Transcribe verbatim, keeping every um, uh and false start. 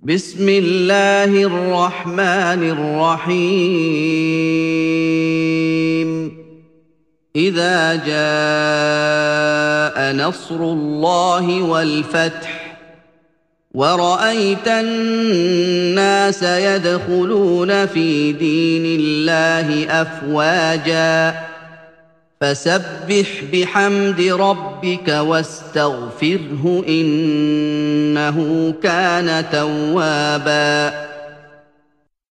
بسم الله الرحمن الرحيم إذا جاء نصر الله والفتح ورأيت الناس يدخلون في دين الله أفواجا فسبح بحمد ربك واستغفره إنه كان توابا